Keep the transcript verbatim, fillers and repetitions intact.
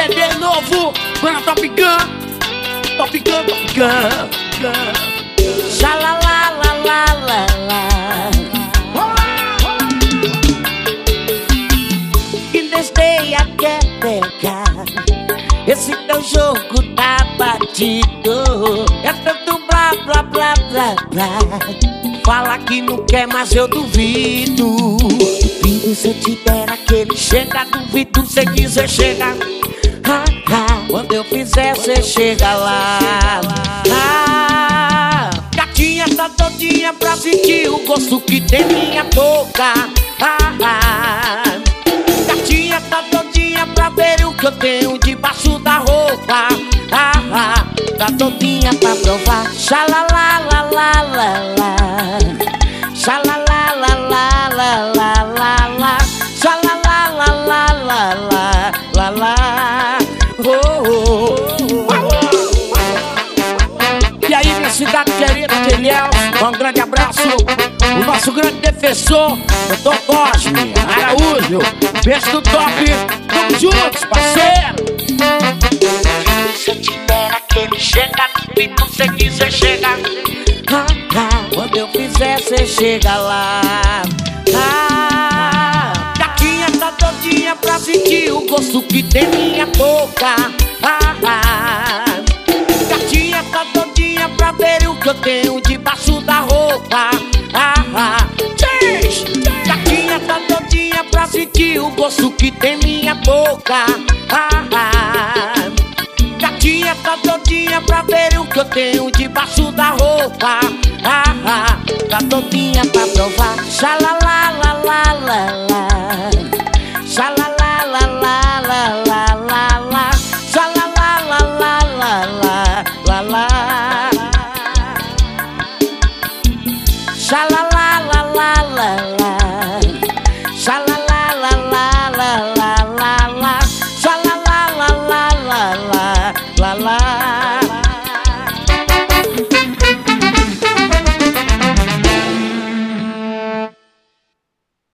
C D novo, Banda Top Gun, Top Gun, Top Gun. Xalalalalala. In this day I can't pegar. Esse teu jogo tá batido. É tanto blá blá blá blá blá. Fala que não quer, mas eu duvido. Duvido se eu te der aquele chega. Duvido se quiser chegar. Ah, ah. Quando eu fizer, cê chega lá. Ah, gatinha tá todinha pra sentir o gosto que tem minha boca. Ah, ah. Gatinha tá todinha pra ver o que eu tenho debaixo da roupa. Ah, ah. Tá todinha pra provar. Xalalalalala. Xalalalalala. Xalalalalala. Oh, oh, oh. E aí, minha cidade querida de Ilhéus, um grande abraço. O nosso grande defensor, doutor Cosme Araújo. Beijo do top. Tamo juntos, parceiro. Se eu te der aquele chega, e não sei que cê chega. Ah, ah. Quando eu fizer, cê chega lá. Ah, gatinha tá todinha pra sentir o gosto que tem minha boca. Ah, ah. Gatinha tá todinha pra ver o que eu tenho debaixo da roupa. Ah, ah. Gatinha tá todinha pra sentir o gosto que tem minha boca. Ah, ah. Gatinha tá todinha pra ver o que eu tenho debaixo da roupa. Ah, ah. Tá todinha pra provar. Xalalalalala.